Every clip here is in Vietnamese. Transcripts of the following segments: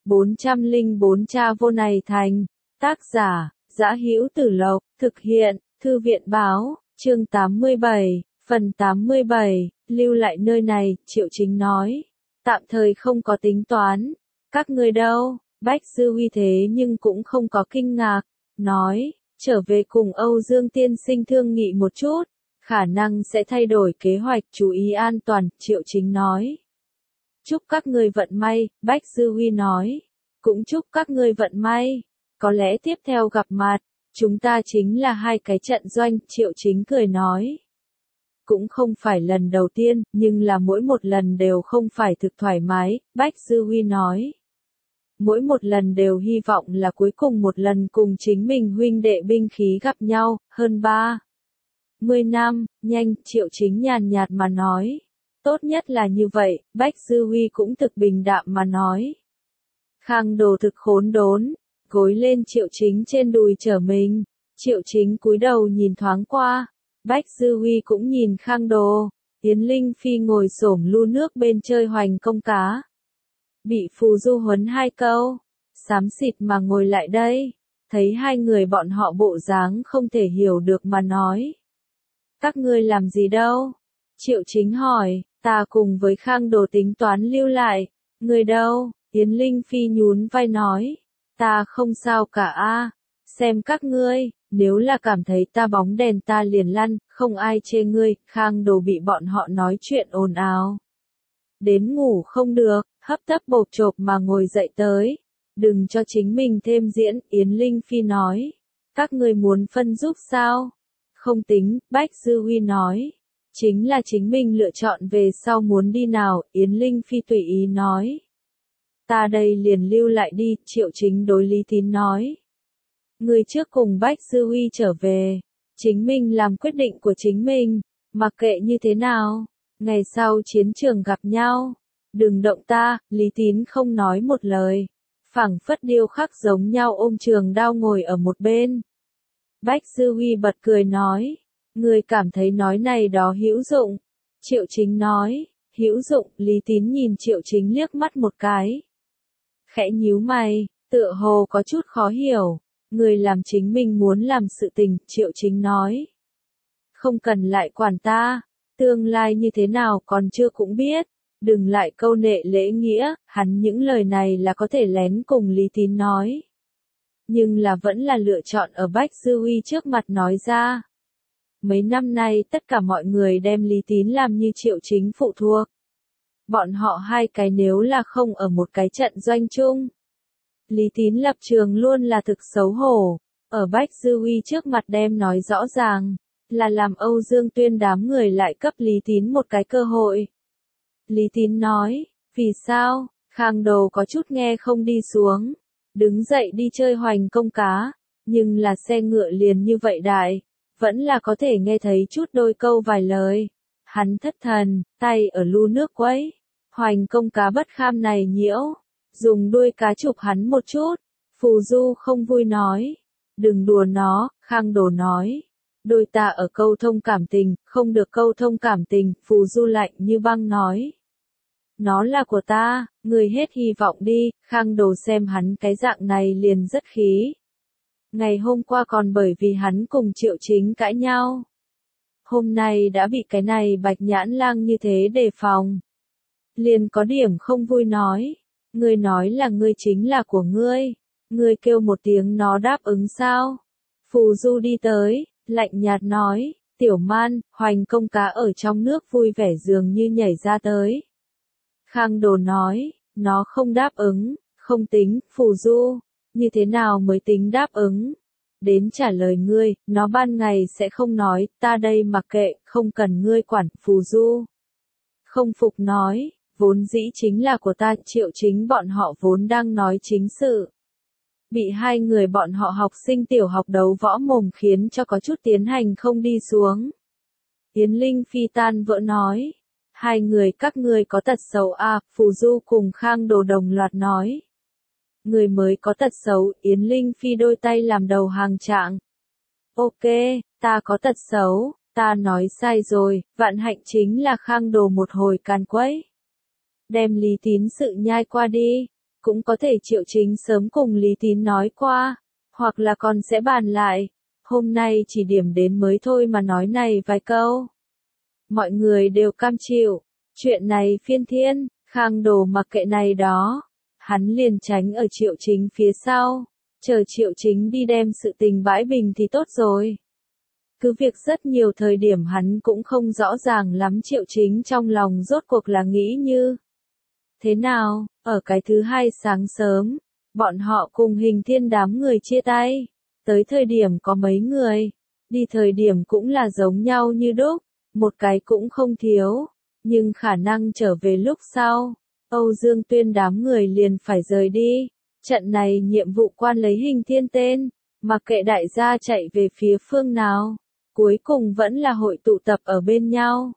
404 Cha vô này thành. Tác giả, Dã Hữu Tử Lộc, thực hiện, Thư viện báo, chương 87, phần 87, lưu lại nơi này, Triệu Chính nói. Tạm thời không có tính toán. Các ngươi đâu? Bách Dư Huy thế nhưng cũng không có kinh ngạc, nói, trở về cùng Âu Dương tiên sinh thương nghị một chút, khả năng sẽ thay đổi kế hoạch, chú ý an toàn, Triệu Chính nói. Chúc các ngươi vận may, Bách Dư Huy nói. Cũng chúc các ngươi vận may. Có lẽ tiếp theo gặp mặt, chúng ta chính là hai cái trận doanh, Triệu Chính cười nói. Cũng không phải lần đầu tiên, nhưng là mỗi một lần đều không phải thực thoải mái, Bách Dư Huy nói. Mỗi một lần đều hy vọng là cuối cùng một lần cùng chính mình huynh đệ binh khí gặp nhau, hơn 30 năm, nhanh, Triệu Chính nhàn nhạt mà nói. Tốt nhất là như vậy, Bách Dư Huy cũng thực bình đạm mà nói. Khang Đồ thực khốn đốn, gối lên Triệu Chính trên đùi trở mình, Triệu Chính cúi đầu nhìn thoáng qua, Bách Dư Huy cũng nhìn Khang Đồ, Yến Linh Phi ngồi xổm lu nước bên chơi hoành công cá. Bị Phù Du huấn hai câu, xám xịt mà ngồi lại đây, thấy hai người bọn họ bộ dáng không thể hiểu được mà nói. Các ngươi làm gì đâu? Triệu Chính hỏi, ta cùng với Khang Đồ tính toán lưu lại, người đâu? Yến Linh Phi nhún vai nói, ta không sao cả a, xem các ngươi, nếu là cảm thấy ta bóng đèn ta liền lăn, không ai chê ngươi, Khang Đồ bị bọn họ nói chuyện ồn ào. Đến ngủ không được, hấp tấp bộp chộp mà ngồi dậy tới, đừng cho chính mình thêm diễn, Yến Linh Phi nói, các ngươi muốn phân giúp sao? Không tính, Bách Dư Huy nói, chính là chính mình lựa chọn về sau muốn đi nào, Yến Linh Phi tùy ý nói. Ta đây liền lưu lại đi, Triệu Chính đối Lý Tín nói. Người trước cùng Bách Dư Huy trở về, chính mình làm quyết định của chính mình, mặc kệ như thế nào, ngày sau chiến trường gặp nhau, đừng động ta, Lý Tín không nói một lời, phảng phất điêu khắc giống nhau ôm trường đao ngồi ở một bên. Bách Dư Huy bật cười nói, người cảm thấy nói này đó hữu dụng, Triệu Chính nói, hữu dụng, Lý Tín nhìn Triệu Chính liếc mắt một cái. Khẽ nhíu mày, tựa hồ có chút khó hiểu, người làm chính mình muốn làm sự tình, Triệu Chính nói. Không cần lại quản ta, tương lai như thế nào còn chưa cũng biết, đừng lại câu nệ lễ nghĩa, hắn những lời này là có thể lén cùng Lý Tín nói. Nhưng là vẫn là lựa chọn ở Bách Dư Huy trước mặt nói ra. Mấy năm nay tất cả mọi người đem Lý Tín làm như Triệu Chính phụ thuộc. Bọn họ hai cái nếu là không ở một cái trận doanh chung. Lý Tín lập trường luôn là thực xấu hổ, ở Bách Dư Huy trước mặt đem nói rõ ràng, là làm Âu Dương Tuyên đám người lại cấp Lý Tín một cái cơ hội. Lý Tín nói, vì sao? Khang Đồ có chút nghe không đi xuống, đứng dậy đi chơi hoành công cá, nhưng là xe ngựa liền như vậy đại, vẫn là có thể nghe thấy chút đôi câu vài lời. Hắn thất thần, tay ở lu nước quấy, hoành công cá bất kham này nhiễu, dùng đuôi cá chụp hắn một chút, Phù Du không vui nói, đừng đùa nó, Khang Đồ nói, đôi ta ở câu thông cảm tình, không được câu thông cảm tình, Phù Du lạnh như băng nói. Nó là của ta, người hết hy vọng đi, Khang Đồ xem hắn cái dạng này liền rất khí. Ngày hôm qua còn bởi vì hắn cùng Triệu Chính cãi nhau. Hôm nay đã bị cái này Bạch Nhãn Lang như thế đề phòng. Liền có điểm không vui nói. Ngươi nói là ngươi chính là của ngươi. Ngươi kêu một tiếng nó đáp ứng sao? Phù Du đi tới, lạnh nhạt nói, Tiểu Man, hoành công cá ở trong nước vui vẻ dường như nhảy ra tới. Khang Đồ nói, nó không đáp ứng, không tính, Phù Du, như thế nào mới tính đáp ứng? Đến trả lời ngươi, nó ban ngày sẽ không nói, ta đây mặc kệ, không cần ngươi quản, Phù Du. Không phục nói, vốn dĩ chính là của ta, Triệu Chính bọn họ vốn đang nói chính sự. Bị hai người bọn họ học sinh tiểu học đấu võ mồm khiến cho có chút tiến hành không đi xuống. Yến Linh Phi tan vỡ nói, hai người các ngươi có tật xấu à, Phù Du cùng Khang Đồ đồng loạt nói. Người mới có tật xấu, Yến Linh Phi đôi tay làm đầu hàng trạng. Ok, ta có tật xấu, ta nói sai rồi, vạn hạnh chính là Khang Đồ một hồi càn quấy. Đem Lý Tín sự nhai qua đi, cũng có thể Triệu Chính sớm cùng Lý Tín nói qua, hoặc là còn sẽ bàn lại. Hôm nay chỉ điểm đến mới thôi mà nói này vài câu. Mọi người đều cam chịu. Chuyện này phiên thiên, Khang Đồ mặc kệ này đó. Hắn liền tránh ở Triệu Chính phía sau. Chờ Triệu Chính đi đem sự tình bãi bình thì tốt rồi. Cứ việc rất nhiều thời điểm hắn cũng không rõ ràng lắm Triệu Chính trong lòng rốt cuộc là nghĩ như thế nào. Ở cái thứ hai sáng sớm, bọn họ cùng Hình Thiên đám người chia tay. Tới thời điểm có mấy người, đi thời điểm cũng là giống nhau như đúc, một cái cũng không thiếu, nhưng khả năng trở về lúc sau, Âu Dương Tuyên đám người liền phải rời đi. Trận này nhiệm vụ quan lấy Hình Thiên tên, mặc kệ đại gia chạy về phía phương nào, cuối cùng vẫn là hội tụ tập ở bên nhau.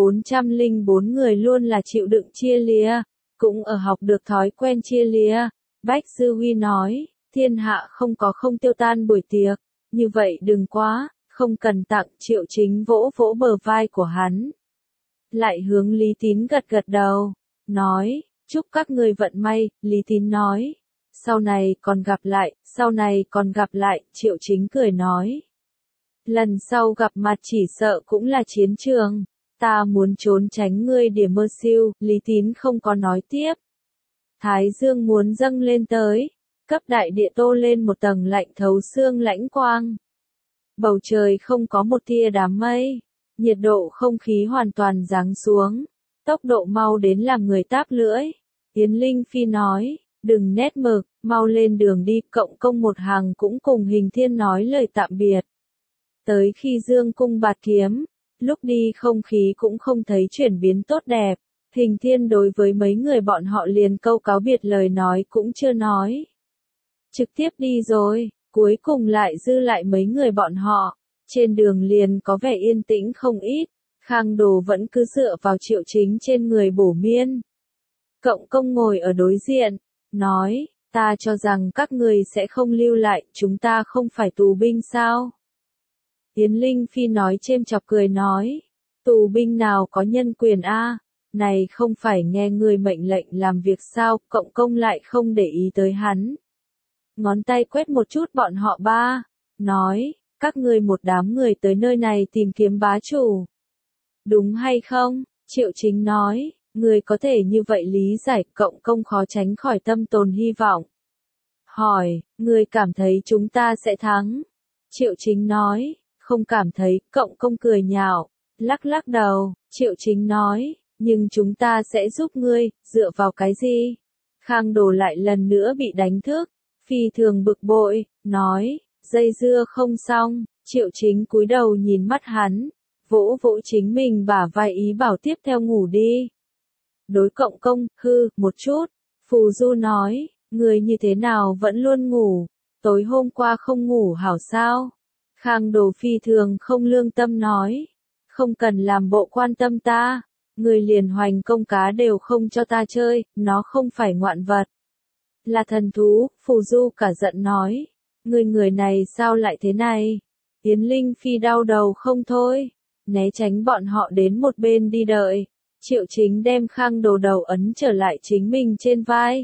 404 người luôn là chịu đựng chia lìa, cũng ở học được thói quen chia lìa. Bách Sư Huy nói, thiên hạ không có không tiêu tan buổi tiệc, như vậy đừng quá, không cần tặng. Triệu Chính vỗ vỗ bờ vai của hắn. Lại hướng Lý Tín gật gật đầu, nói, chúc các ngươi vận may. Lý Tín nói, sau này còn gặp lại, sau này còn gặp lại. Triệu Chính cười nói, lần sau gặp mặt chỉ sợ cũng là chiến trường, ta muốn trốn tránh ngươi để mơ siêu. Lý Tín không có nói tiếp. Thái dương muốn dâng lên tới, cấp đại địa tô lên một tầng lạnh thấu xương lãnh quang. Bầu trời không có một tia đám mây, nhiệt độ không khí hoàn toàn giáng xuống, tốc độ mau đến làm người táp lưỡi. Yến Linh Phi nói, đừng nét mực, mau lên đường đi. Cộng công một hàng cũng cùng Hình Thiên nói lời tạm biệt. Tới khi Dương Cung bạt kiếm, lúc đi không khí cũng không thấy chuyển biến tốt đẹp. Hình Thiên đối với mấy người bọn họ liền câu cáo biệt lời nói cũng chưa nói. Trực tiếp đi rồi, cuối cùng lại dư lại mấy người bọn họ. Trên đường liền có vẻ yên tĩnh không ít. Khang Đồ vẫn cứ dựa vào Triệu Chính trên người bổ miên. Cộng công ngồi ở đối diện, nói, ta cho rằng các người sẽ không lưu lại, chúng ta không phải tù binh sao? Yến Linh Phi nói chêm chọc cười nói, tù binh nào có nhân quyền a? Này không phải nghe người mệnh lệnh làm việc sao? Cộng công lại không để ý tới hắn. Ngón tay quét một chút bọn họ ba, nói, các ngươi một đám người tới nơi này tìm kiếm bá chủ. Đúng hay không? Triệu Chính nói, người có thể như vậy lý giải. Cộng công khó tránh khỏi tâm tồn hy vọng. Hỏi, người cảm thấy chúng ta sẽ thắng? Triệu Chính nói, không cảm thấy. Cộng công cười nhạo, lắc lắc đầu. Triệu Chính nói, nhưng chúng ta sẽ giúp ngươi, dựa vào cái gì? Khang Đồ lại lần nữa bị đánh thức, phi thường bực bội, nói, dây dưa không xong. Triệu Chính cúi đầu nhìn mắt hắn, vỗ vỗ chính mình bả vai ý bảo tiếp theo ngủ đi. Đối cộng công, hư, một chút. Phù Du nói, người như thế nào vẫn luôn ngủ, tối hôm qua không ngủ hảo sao? Khang Đồ phi thường không lương tâm nói, không cần làm bộ quan tâm ta, người liền Hoành Công cá đều không cho ta chơi, nó không phải ngoạn vật, là thần thú. Phù Du cả giận nói, người này sao lại thế này? Yến Linh Phi đau đầu không thôi, né tránh bọn họ đến một bên đi đợi. Triệu Chính đem Khang Đồ đầu ấn trở lại chính mình trên vai.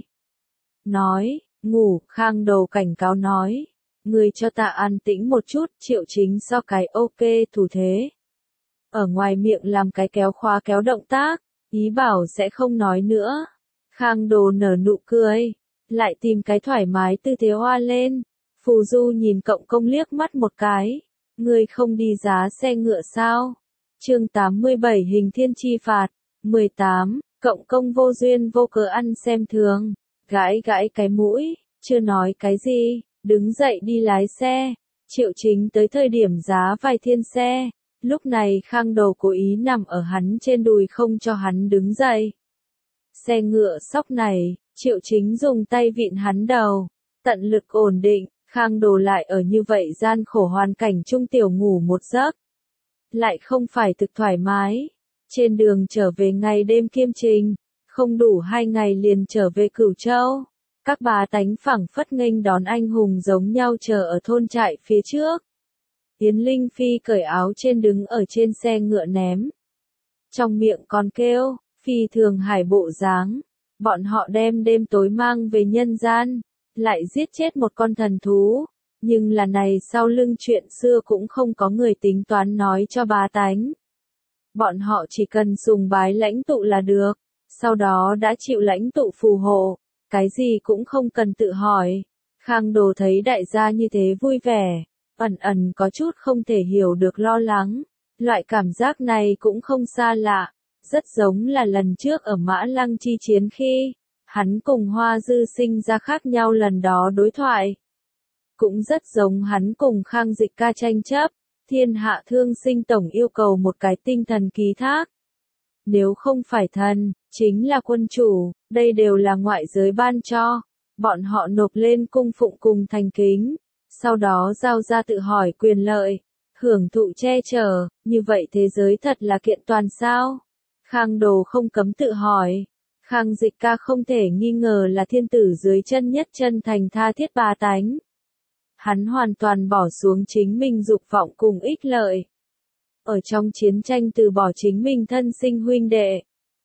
Nói, ngủ. Khang Đồ cảnh cáo nói, người cho ta an tĩnh một chút. Triệu Chính so cái ok thủ thế. Ở ngoài miệng làm cái kéo khóa kéo động tác, ý bảo sẽ không nói nữa. Khang Đồ nở nụ cười, lại tìm cái thoải mái tư thế hoa lên. Phù Du nhìn cộng công liếc mắt một cái, người không đi giá xe ngựa sao? Chương 87 Hình Thiên chi phạt. 18. Cộng công vô duyên vô cớ ăn xem thường, gãi gãi cái mũi, chưa nói cái gì, đứng dậy đi lái xe. Triệu Chính tới thời điểm giá vài thiên xe, lúc này Khang Đồ cố ý nằm ở hắn trên đùi không cho hắn đứng dậy. Xe ngựa sóc này, Triệu Chính dùng tay vịn hắn đầu, tận lực ổn định. Khang Đồ lại ở như vậy gian khổ hoàn cảnh trung tiểu ngủ một giấc, lại không phải thực thoải mái. Trên đường trở về ngày đêm kiêm trình, không đủ 2 ngày liền trở về Cửu Châu. Các bá tánh phảng phất nghênh đón anh hùng giống nhau chờ ở thôn trại phía trước. Yến Linh Phi cởi áo trên đứng ở trên xe ngựa ném. Trong miệng còn kêu, phi thường hải bộ dáng. Bọn họ đem đêm tối mang về nhân gian, lại giết chết một con thần thú. Nhưng là này sau lưng chuyện xưa cũng không có người tính toán nói cho bá tánh. Bọn họ chỉ cần sùng bái lãnh tụ là được, sau đó đã chịu lãnh tụ phù hộ, cái gì cũng không cần tự hỏi. Khang Đồ thấy đại gia như thế vui vẻ, ẩn ẩn có chút không thể hiểu được lo lắng. Loại cảm giác này cũng không xa lạ, rất giống là lần trước ở Mã Lăng chi chiến khi hắn cùng Hoa Dư sinh ra khác nhau lần đó đối thoại. Cũng rất giống hắn cùng Khang Dịch Ca tranh chấp, thiên hạ thương sinh tổng yêu cầu một cái tinh thần ký thác. Nếu không phải thần, chính là quân chủ, đây đều là ngoại giới ban cho. Bọn họ nộp lên cung phụng cùng thành kính, sau đó giao ra tự hỏi quyền lợi, hưởng thụ che chở, như vậy thế giới thật là kiện toàn sao? Khang Đồ không cấm tự hỏi. Khang Dịch Ca không thể nghi ngờ là thiên tử dưới chân nhất chân thành tha thiết bá tánh. Hắn hoàn toàn bỏ xuống chính mình dục vọng cùng ích lợi. Ở trong chiến tranh từ bỏ chính mình thân sinh huynh đệ.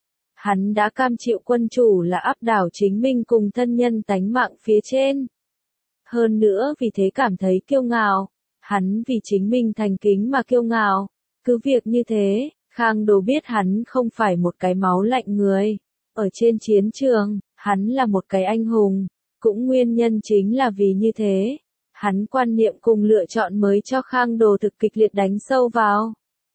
Hắn đã cam chịu quân chủ là áp đảo chính mình cùng thân nhân tánh mạng phía trên. Hơn nữa vì thế cảm thấy kiêu ngạo. Hắn vì chính mình thành kính mà kiêu ngạo. Cứ việc như thế, Khang Đồ biết hắn không phải một cái máu lạnh người. Ở trên chiến trường, hắn là một cái anh hùng. Cũng nguyên nhân chính là vì như thế. Hắn quan niệm cùng lựa chọn mới cho Khang Đồ thực kịch liệt đánh sâu vào.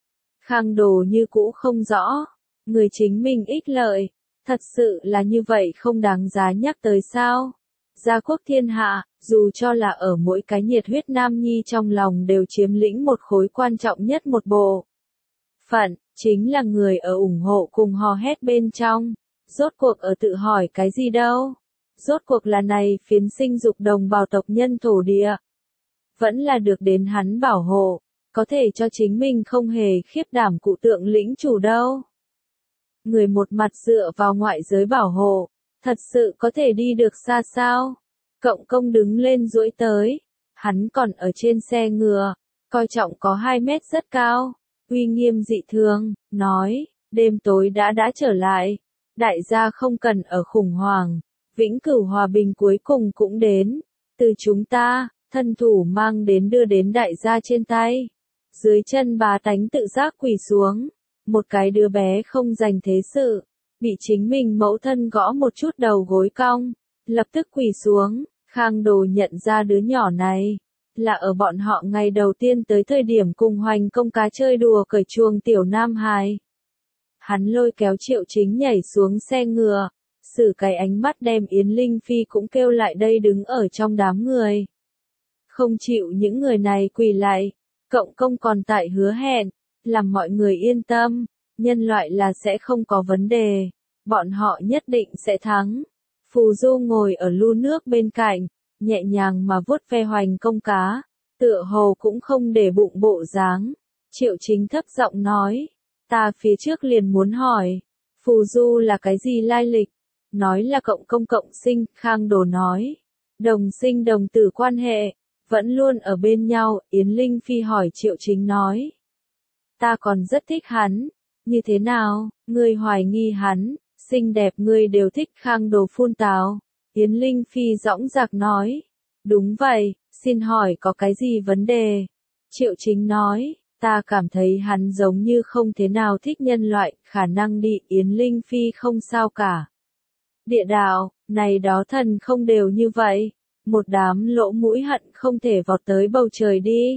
Khang Đồ như cũ không rõ. Người chính mình ích lợi. Thật sự là như vậy không đáng giá nhắc tới sao? Gia quốc thiên hạ, dù cho là ở mỗi cái nhiệt huyết nam nhi trong lòng đều chiếm lĩnh một khối quan trọng nhất một bộ phận, chính là người ở ủng hộ cùng hò hét bên trong. Rốt cuộc ở tự hỏi cái gì đâu? Rốt cuộc là này phiến sinh dục đồng bào tộc nhân thổ địa. Vẫn là được đến hắn bảo hộ, có thể cho chính mình không hề khiếp đảm cụ tượng lĩnh chủ đâu. Người một mặt dựa vào ngoại giới bảo hộ, thật sự có thể đi được xa sao? Cộng công đứng lên duỗi tới, hắn còn ở trên xe ngựa, coi trọng có 2 mét rất cao, uy nghiêm dị thường, nói, đêm tối đã trở lại, đại gia không cần ở khủng hoảng, vĩnh cửu hòa bình cuối cùng cũng đến, từ chúng ta, thân thủ mang đến đưa đến đại gia trên tay, dưới chân bá tánh tự giác quỳ xuống, một cái đứa bé không dành thế sự, bị chính mình mẫu thân gõ một chút đầu gối cong, lập tức quỳ xuống. Khang Đồ nhận ra đứa nhỏ này, là ở bọn họ ngày đầu tiên tới thời điểm cùng Hoành Công cá chơi đùa cởi chuồng tiểu nam hài. Hắn lôi kéo Triệu Chính nhảy xuống xe ngựa, sử cái ánh mắt đem Yến Linh Phi cũng kêu lại đây đứng ở trong đám người. Không chịu những người này quỳ lại, Cộng công còn tại hứa hẹn, làm mọi người yên tâm, nhân loại là sẽ không có vấn đề, bọn họ nhất định sẽ thắng. Phù Du ngồi ở lu nước bên cạnh, nhẹ nhàng mà vuốt ve Hoành Công cá, tựa hồ cũng không để bụng bộ dáng. Triệu Chính thấp giọng nói, ta phía trước liền muốn hỏi, Phù Du là cái gì lai lịch? Nói là cộng công cộng sinh, Khang Đồ nói, đồng sinh đồng tử quan hệ, vẫn luôn ở bên nhau. Yến Linh Phi hỏi Triệu Chính nói, ta còn rất thích hắn, như thế nào, ngươi hoài nghi hắn? Xinh đẹp ngươi đều thích. Khang Đồ phun tào. Yến Linh Phi dõng dạc nói, đúng vậy, xin hỏi có cái gì vấn đề? Triệu Chính nói, ta cảm thấy hắn giống như không thế nào thích nhân loại, khả năng đi. Yến Linh Phi không sao cả. Địa đạo, này đó thần không đều như vậy, một đám lỗ mũi hận không thể vọt tới bầu trời đi.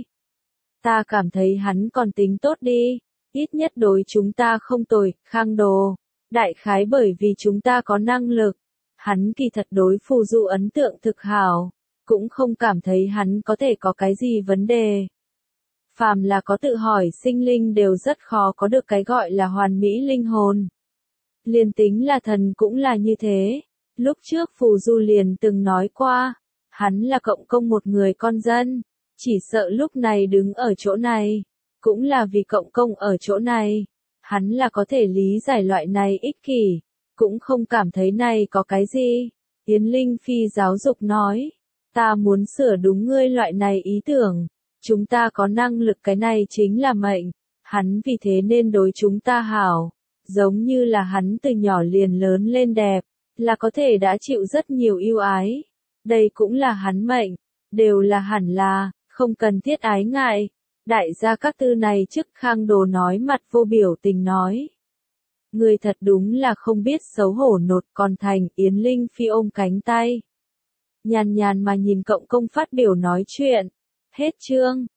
Ta cảm thấy hắn còn tính tốt đi, ít nhất đối chúng ta không tồi. Khang Đồ, đại khái bởi vì chúng ta có năng lực, hắn kỳ thật đối Phù Du ấn tượng thực hảo, cũng không cảm thấy hắn có thể có cái gì vấn đề. Phàm là có tự hỏi sinh linh đều rất khó có được cái gọi là hoàn mỹ linh hồn. Liền tính là thần cũng là như thế. Lúc trước Phù Du liền từng nói qua, hắn là cộng công một người con dân, chỉ sợ lúc này đứng ở chỗ này, cũng là vì cộng công ở chỗ này. Hắn là có thể lý giải loại này ích kỷ, cũng không cảm thấy này có cái gì. Yến Linh Phi giáo dục nói, ta muốn sửa đúng ngươi loại này ý tưởng, chúng ta có năng lực, cái này chính là mệnh, hắn vì thế nên đối chúng ta hảo, giống như là hắn từ nhỏ liền lớn lên đẹp, là có thể đã chịu rất nhiều ưu ái. Đây cũng là hắn mệnh, đều là hẳn là, không cần thiết ái ngại. Đại gia các tư này trước Khang Đồ nói mặt vô biểu tình nói. Người thật đúng là không biết xấu hổ nột, còn thành Yến Linh Phi ôm cánh tay. Nhàn nhàn mà nhìn cộng công phát biểu nói chuyện. Hết chương.